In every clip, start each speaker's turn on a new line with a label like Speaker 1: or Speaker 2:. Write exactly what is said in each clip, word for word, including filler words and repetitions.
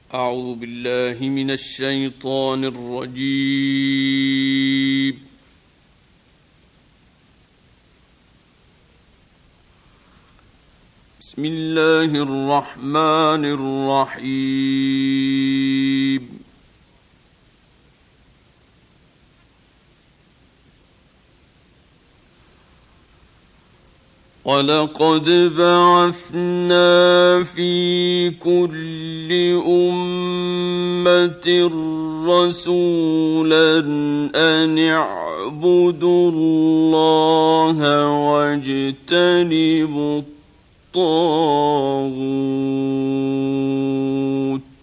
Speaker 1: أعوذ بالله من الشيطان الرجيم. بسم الله الرحمن الرحيم. وَلَقَدْ بَعَثْنَا فِي كُلِّ أُمَّةٍ رَّسُولًا أَنِ اعْبُدُوا اللَّهَ وَاجْتَنِبُوا الطَّاغُوتَ ۖ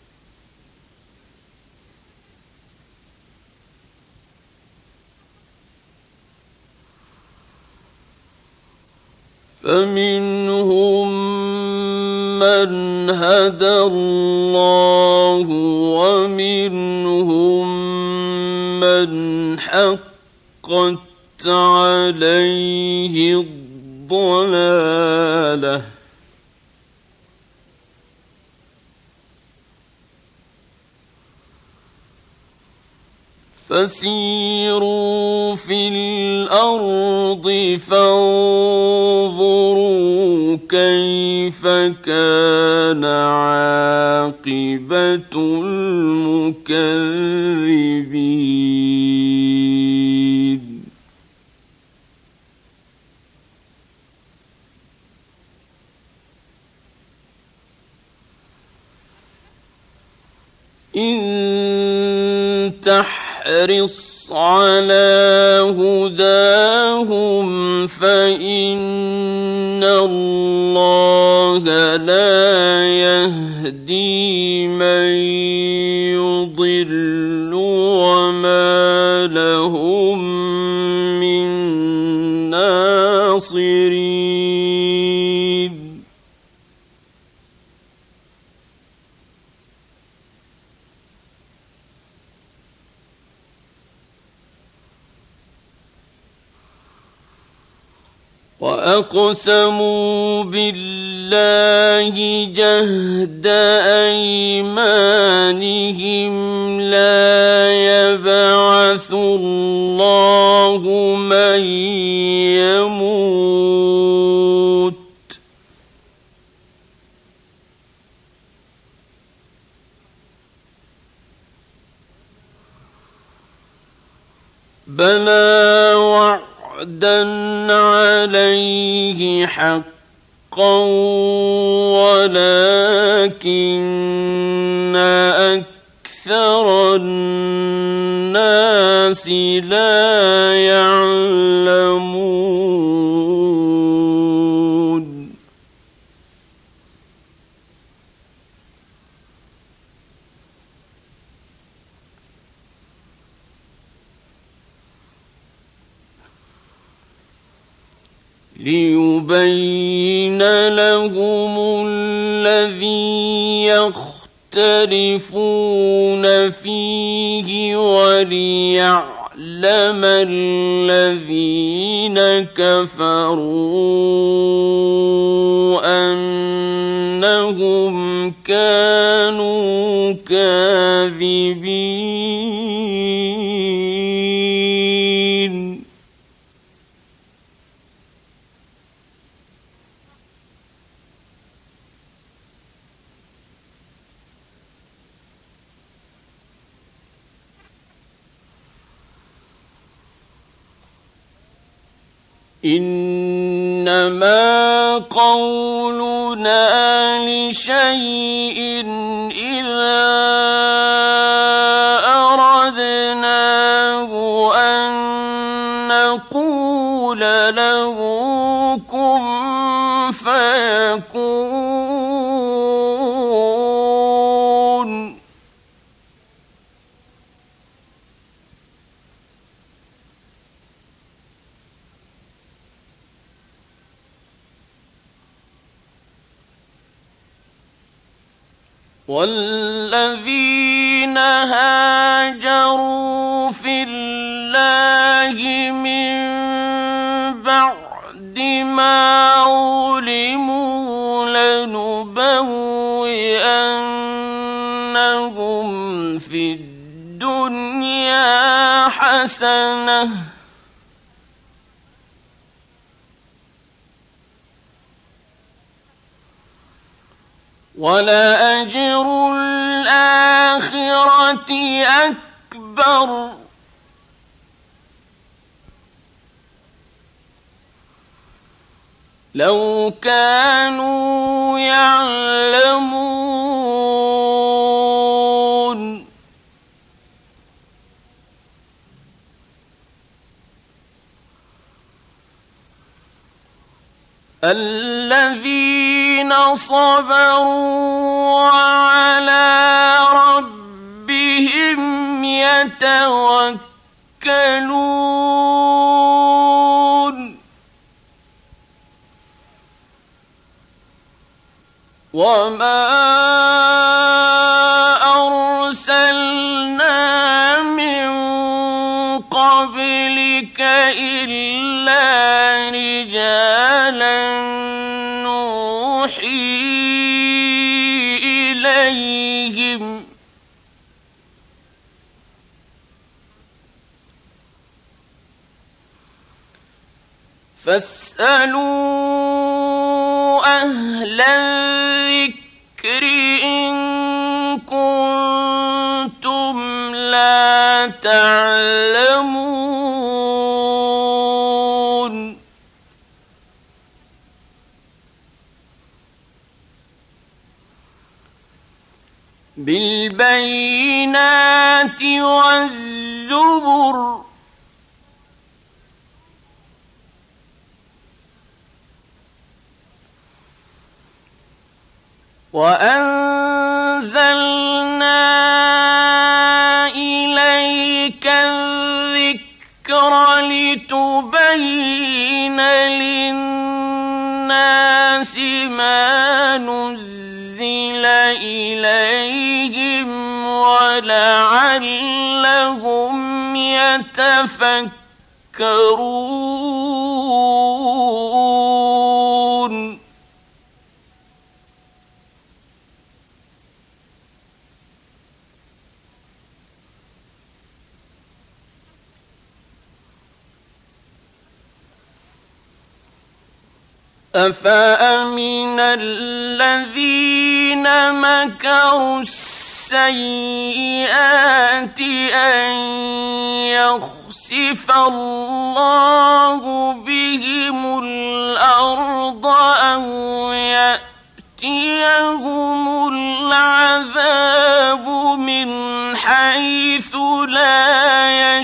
Speaker 1: فمنهم من هدى الله ومنهم من حقت عليه الضلالة، فسيروا في الأرض فانظروا كيف كان عاقبة المكذبين. إن تحرص على هداهم فإن الله لا يهدي من يضل وما لهم من ناصرين. وَأَقْسَمُوا بِاللَّهِ جَهْدَ أَيْمَانِهِمْ لَا يَبْعَثُ اللَّهُ مَن يَمُوتُ بَلَىٰ وَعْدًا عَلَيْهِ حَقًّا وَلَٰكِنَّ أَكْثَرَ النَّاسِ لَا يَعْلَمُونَ. لِيُبَيِّنَ لَهُمُ الَّذِي يَخْتَلِفُونَ فِيهِ وَلِيَعْلَمَ الَّذِينَ كَفَرُوا أَنَّهُمْ كَانُوا كَاذِبِينَ. إنما قولنا لشيء إذا أردناه أن نقول له كن فيكون. والذين هاجروا في الله من بعد ما ظلموا لنبوئنهم سبحانه ولأجر الآخرة أكبر لو كانوا يعلمون الذين صبروا وعلى ربهم يتوكلون وما أرسلنا من قبلك إلا رجالا نوحي إليهم فاسألوا أهل الذكر إن كنتم لا تعلمون بالبينات والزبر وأنزلنا إليك الذكر لتبين للناس ما نزل إليهم ولعلهم يتفكرون أفأمن الذين مكروا السيئات أن يخسف الله بهم الأرض أو يأتيهم العذاب من حيث لا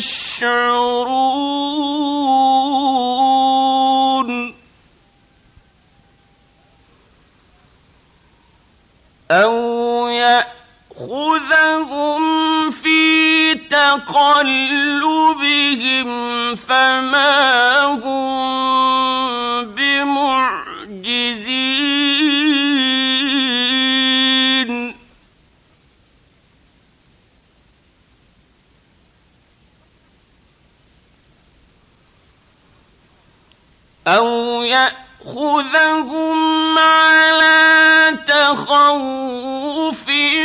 Speaker 1: يشعرون أو يأخذهم في تقلبهم فما هم بمعجزين أو يأخذهم على تخوف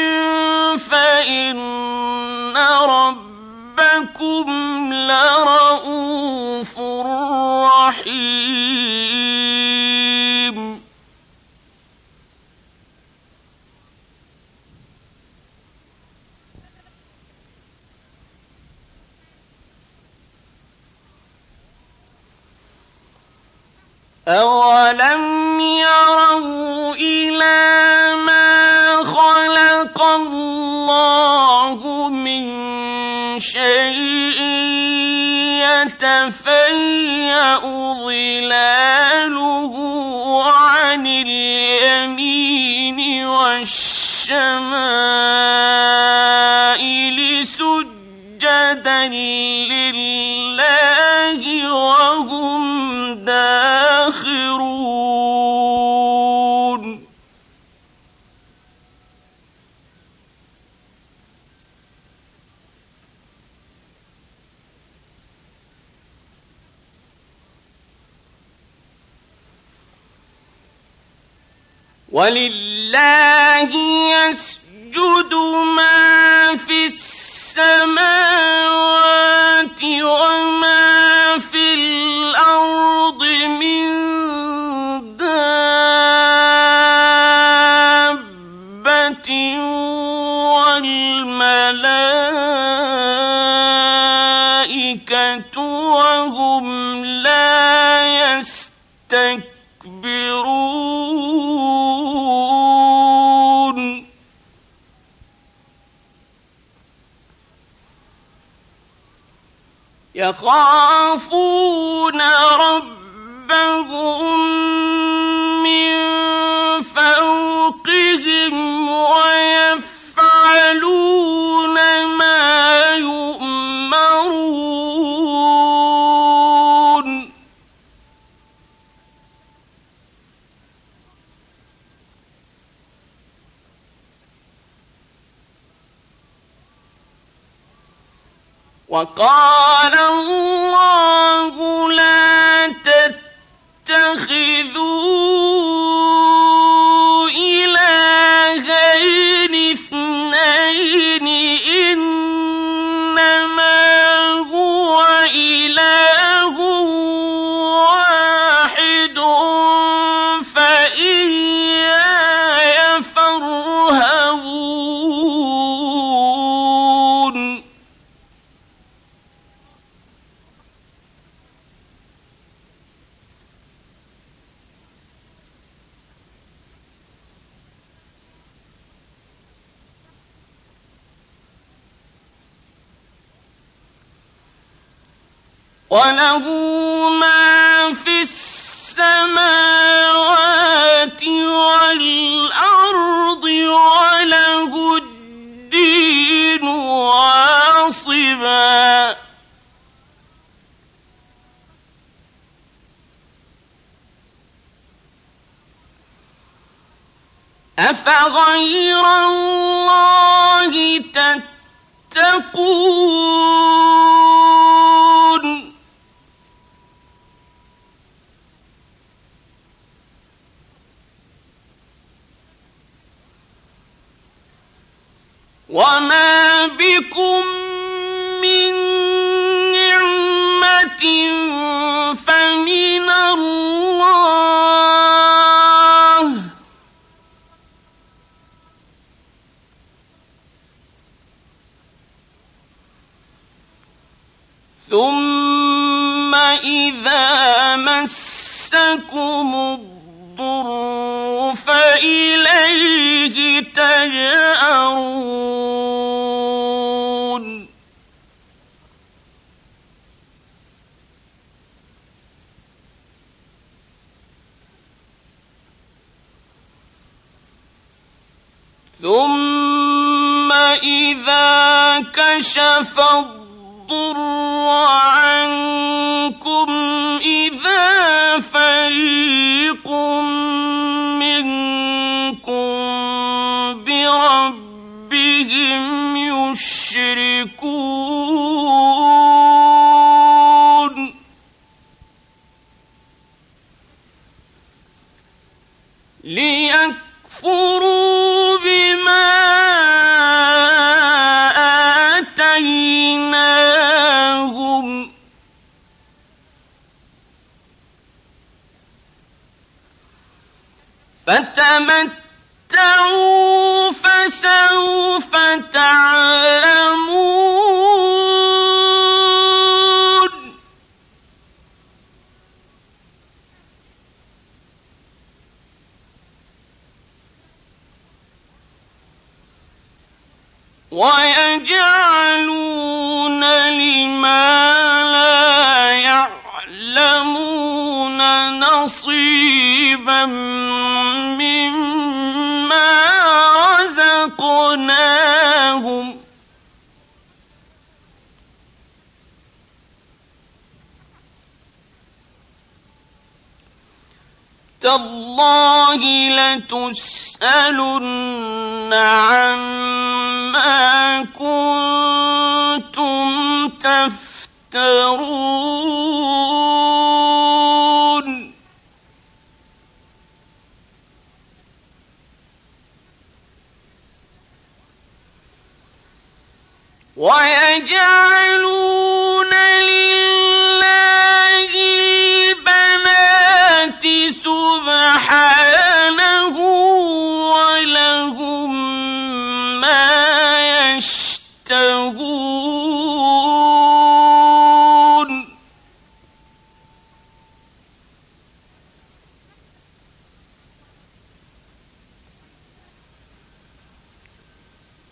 Speaker 1: فإن ربكم لرؤوف رحيم أولم يروا إلى ما خلق الله من شيء يتفيأ ظلاله عن اليمين والشمائل سجدا لله وهم داخرون ولله يسجد ما في السماوات وما في الأرض من دابة والملائكة وهم لا يستكبرون يخافون ربهم من فوقهم ويفعلون ما يؤمرون وقال الله لا تتخذوا إلهين اثنين إنما هو إله واحد فإياي فارهبون وله ما في السماوات والأرض وله الدين واصبا أفغير الله تتقون وما بكم من نعمة فمن الله ثم إذا مسكم الضر فإليه تجأرون ثم إذا كشف الضر عنكم إذا فريق منكم بربهم يشركون ليكفروا بما آتيناهم فتمتعوا فسوف تعلمون ويجعلون لما لا يعلمون نصيبا مما رزقناهم تالله لتسألن عما كنتم تفترون ويجعلون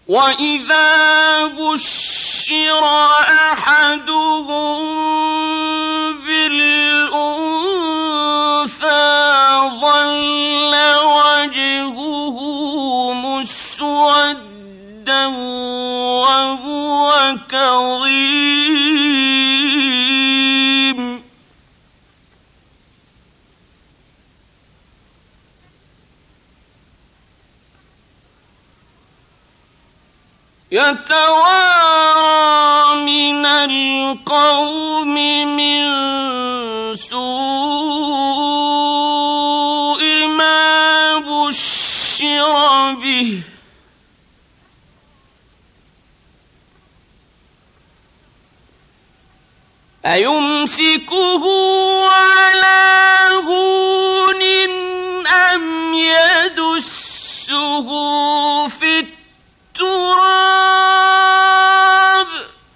Speaker 1: وإذا بشر أحدهم بالأنثى ظل وجهه مسودا وهو كظيم يتوارى من القوم من سوء ما بشر به أيمسكه على هون أم يدسه في التراب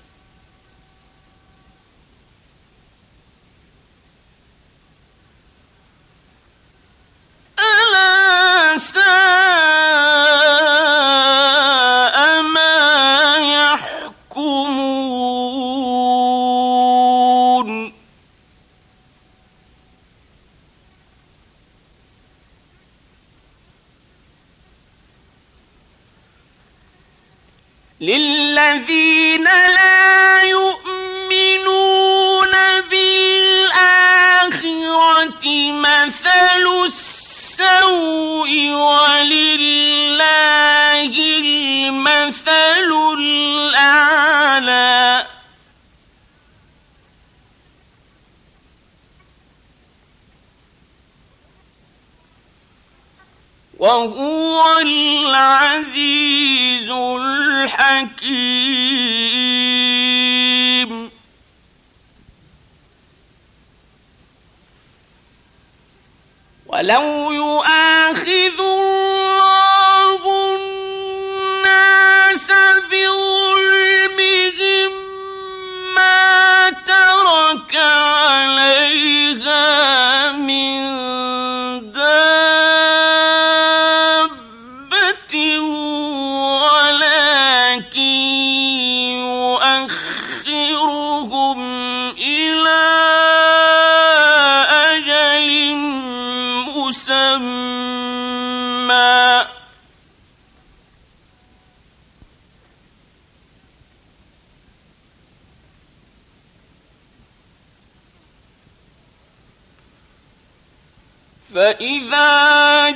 Speaker 1: ألا ساء ما يحكمون للذين لا يؤمنون بالآخرة مثل السوء ولله المثل الأعلى وهو العزيز الحكيم ولو يؤاخذ الله الناس بظلمهم ما ترك عليها من دابة ولكن يؤخرهم إلى أجل مسمى فإذا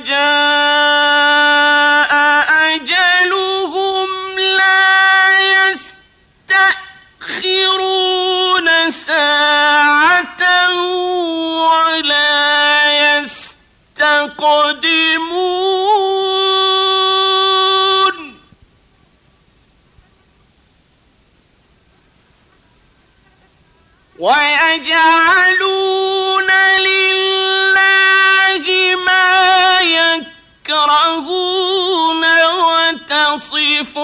Speaker 1: جاء أجلهم لا يستأخرون ساعة ولا يستقدمون ويجعلون لله ما يكرهون وتصف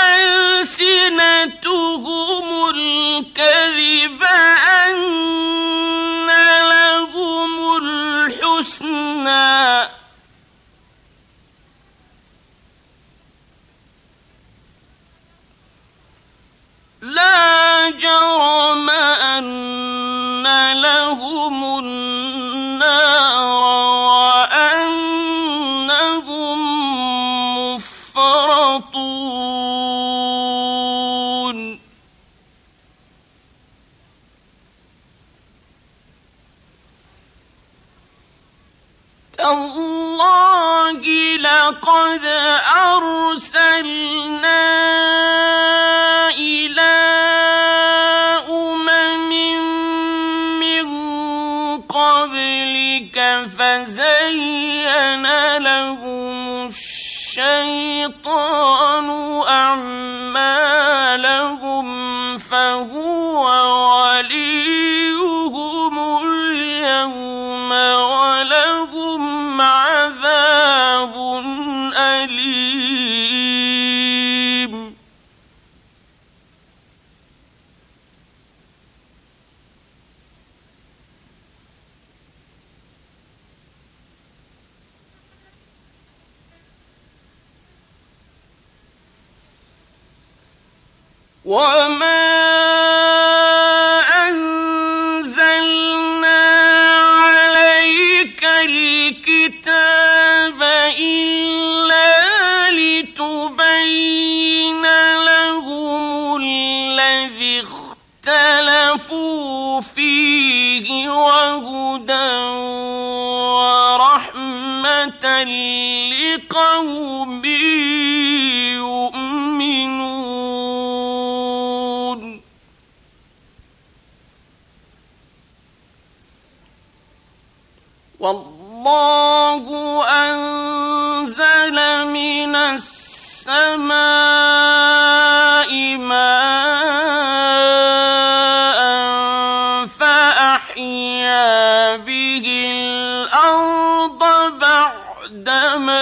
Speaker 1: ألسنتهم الكذب أن لهم الحسنى لا جرم أن لهم النار وأنهم مفرطون تالله لقد أرسلنا إلى أمم من قبلك فزين لهم الشيطان أعمالهم فهو وليهم اليوم ولهم عذاب أليم وما أنزلنا عليك الكتاب إلا لتبين لهم الذي اختلفوا فيه وهدى ورحمة لقوم يؤمنون. والله أنزل من السماء ماء فأحيا به الأرض بعد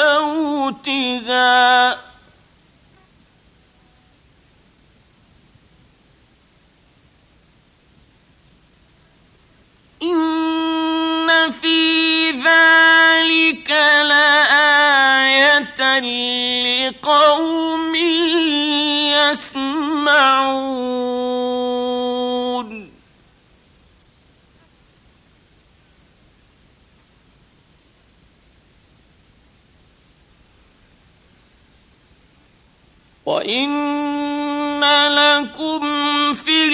Speaker 1: موتها إن في ذلك لآية لقوم يسمعون. وإن لكم في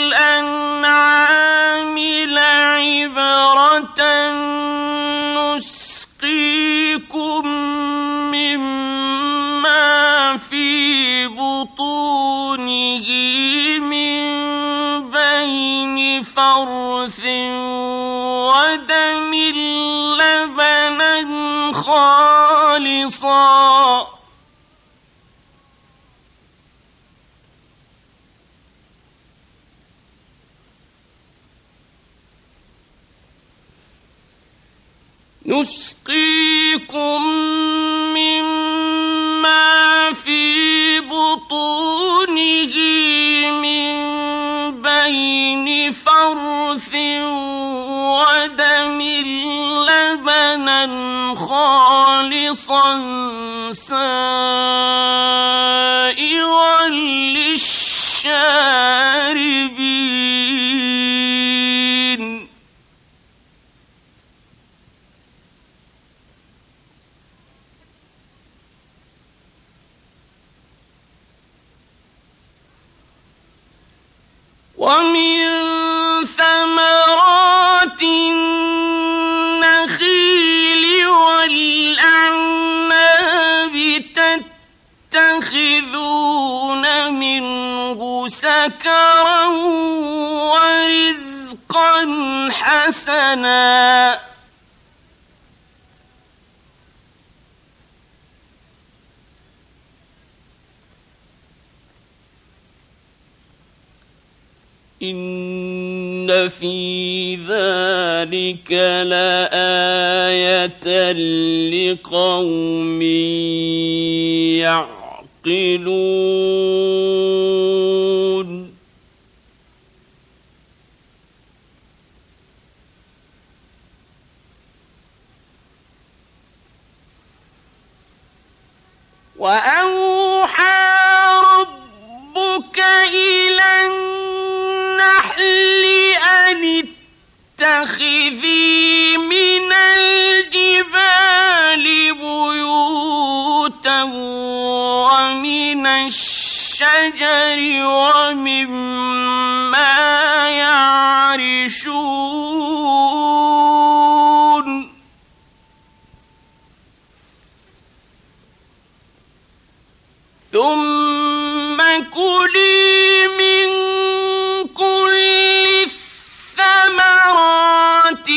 Speaker 1: الأنعام لعبرة نسقيكم مما في بطونه من بين فرث ودم لبنا خالصا نسقيكم مما في بطونه من بين فرث ودم لبنا خالصا سائغا للشاربين. ومن ثمرات النخيل والأعناب تتخذون منه سكرا ورزقا حسنا إن في ذلك لآية لقوم يعقلون. وأوحى ربك إلى النحل أن اتخذي من الجبال بيوتا ومن الشجر ومما يعرشون ثم كلي من كل الثمرات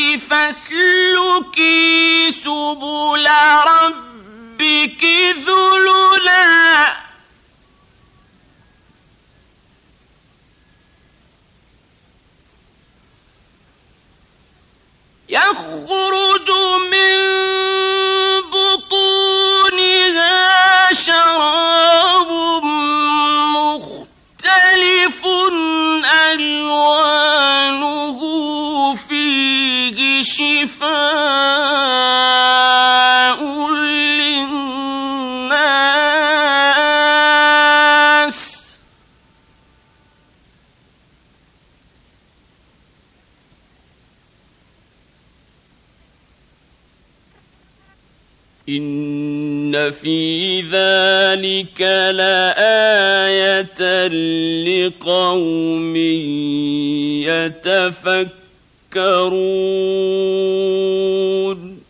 Speaker 1: فاسلكي سبل ربك ذللا يخرج من بطونها شراب مختلف ألوانه فيه شفاء للناس إن في ذلك لآية لقوم يتفكرون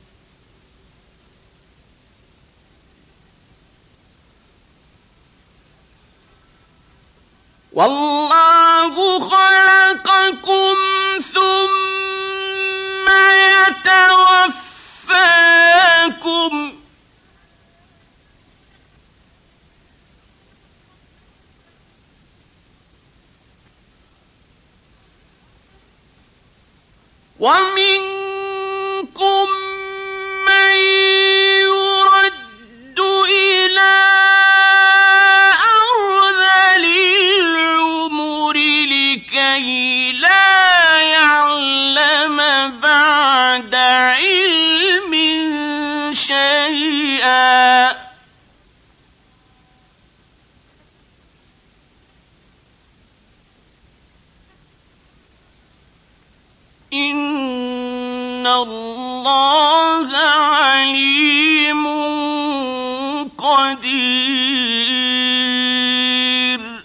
Speaker 1: والله خلقكم ثم يتوفاكم ومنكم من يرد إلى أرذل العمر لكي لا يعلم بعد علم شيئا إن الله عليم قدير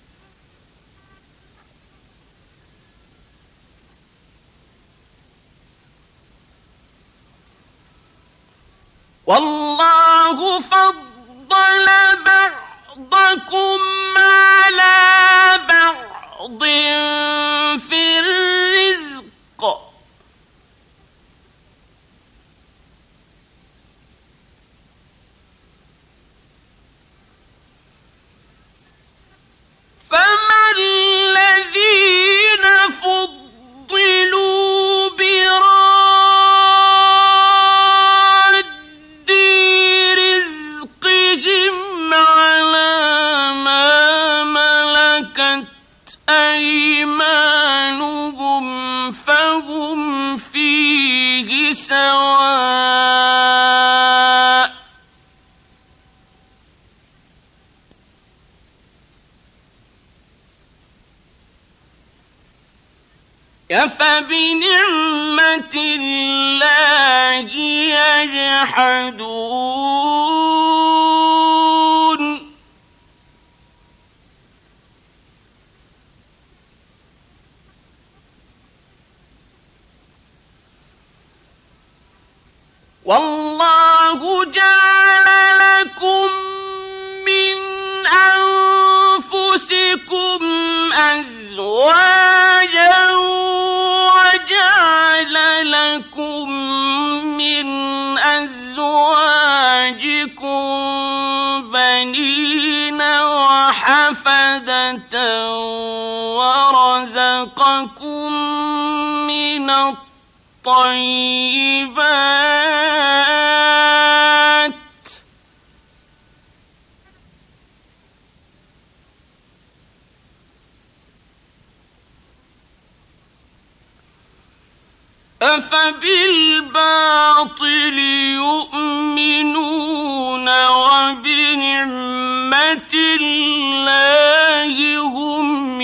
Speaker 1: والله فضل بعضكم على بعض في الرزق فما الذين فضلوا براد رزقهم على ما ملكت أيمانهم فهم فيه سواء أفبنعمة الله يجحدون والله جعل لكم من أنفسكم أزواجا وجعل لكم من أزواجكم بنين وحفدة ورزقكم من الطيبات أفبالباطل يؤمنون وبنعمة الله هم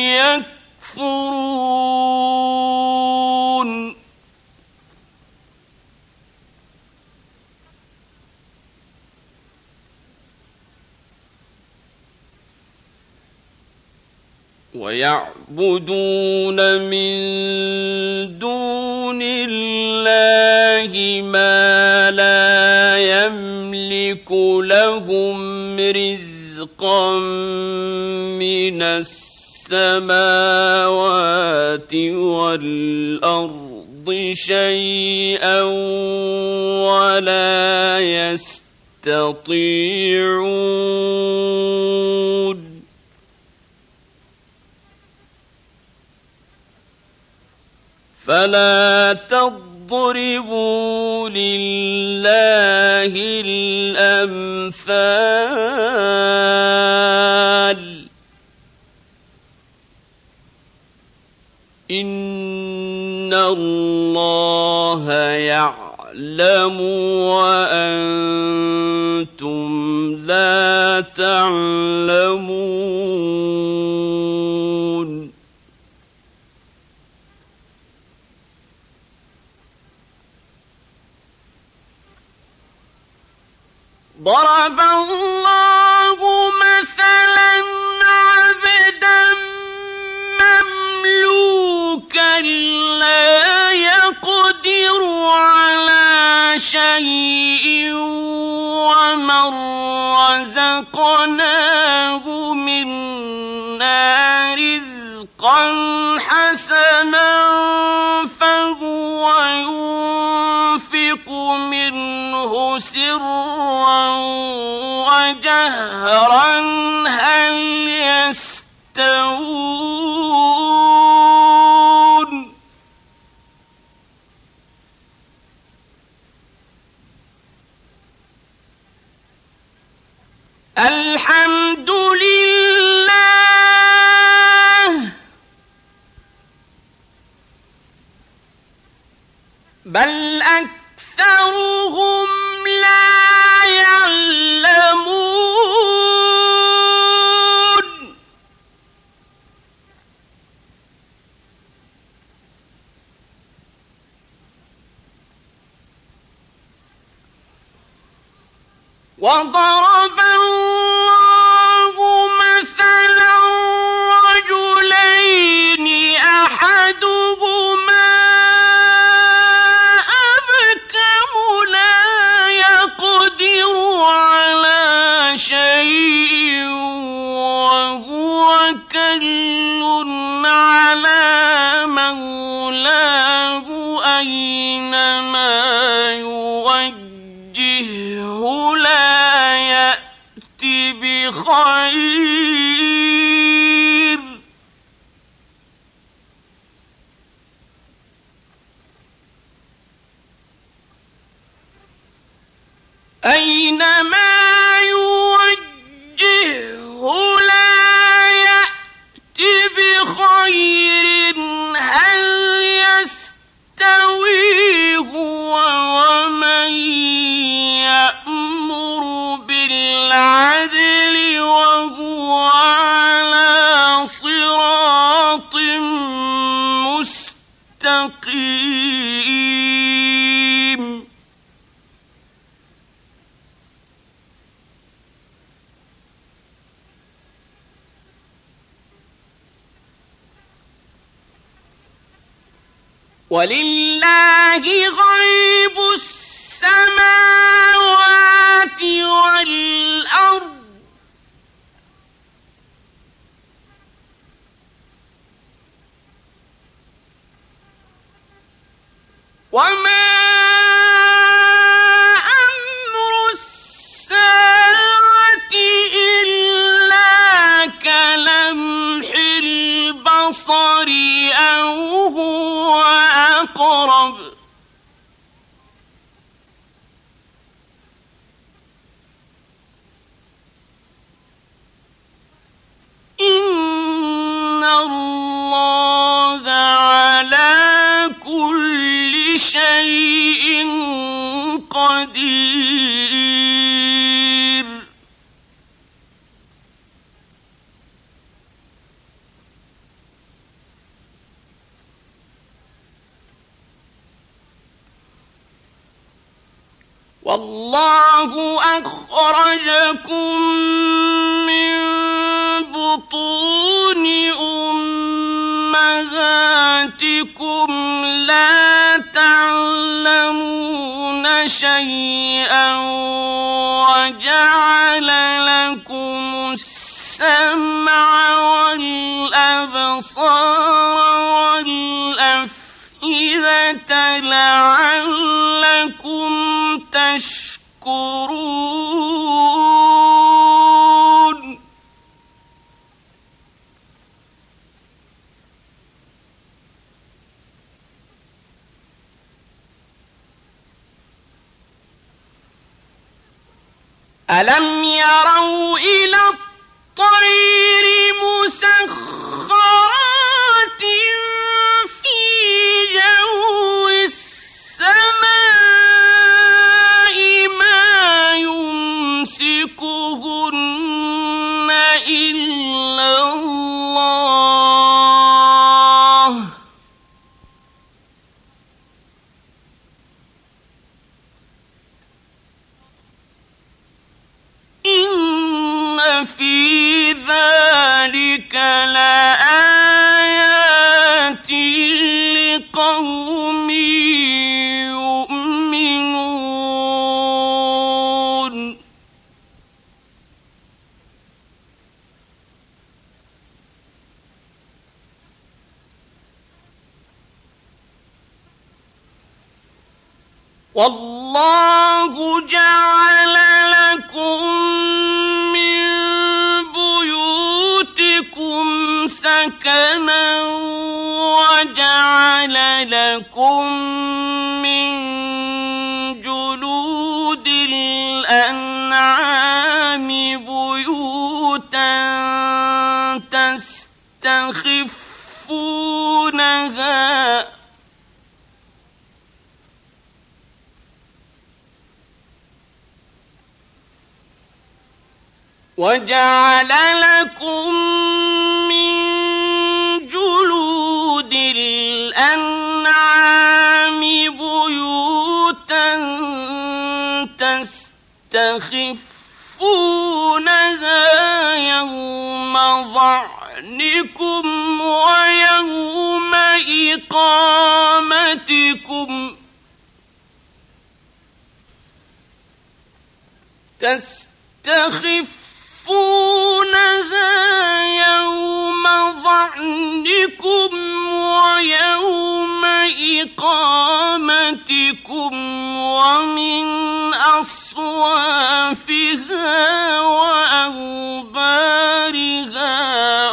Speaker 1: يكفرون ويعبدون من دون الله ما لا يملك لهم رزقا من السماوات والأرض شيئا ولا يستطيعون فلا تضربوا لله الأمثال إن الله يعلم وأنتم لا تعلمون ضرب الله مثلا عبدا مملوكا لا يقدر على شيء ومن رزقناه منا رزقا حسنا فهو ينفق منه سرا وجهرا هل يستوون الحمد لله بل أكثرهم لا يعلمون وضرب الله مثلا رجلين أحدهما أبكم لا يقدر على شيء وهو كل على مولاه أينما يوجهه لا يأتي بخير أينما يوجهه لا يأتي بخير هل يستوي هو ومن يأمر بالعدل وهو على صراط مستقيم ولله غيب السماوات والأرض وما أمر الساعة إلا كلمح البصر أو هو أقرب إن الله على كل شيء قدير والله أخرجكم من بطون أمهاتكم لا تعلمون شيئا وجعل لكم السمع والأبصار والأفئدة لعلكم تشكرون ألم يروا إلى الطير مسخرات في جو السماء ما يمسكهن إلا الله في ذلك لآيات لقوم يؤمنون. والله جعل لكم من بيوتكم سكنا وجعل لكم من جلود الأنعام بيوتا تستخفونها وجعل لكم من جلود الأنعام بيوتا تستخفونها يوم ظعنكم ويوم إقامتكم تستخفونها يوم ظعنكم ويوم إقامتكم ومن أصوافها وأوبارها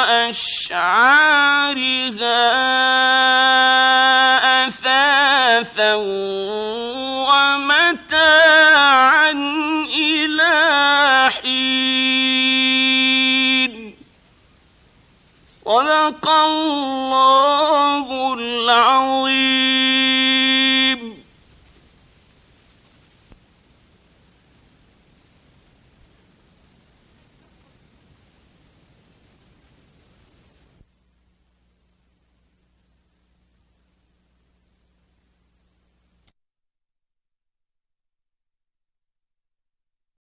Speaker 1: وأشعارها أثاثا ومتاعا إلى حين. صدق الله العظيم.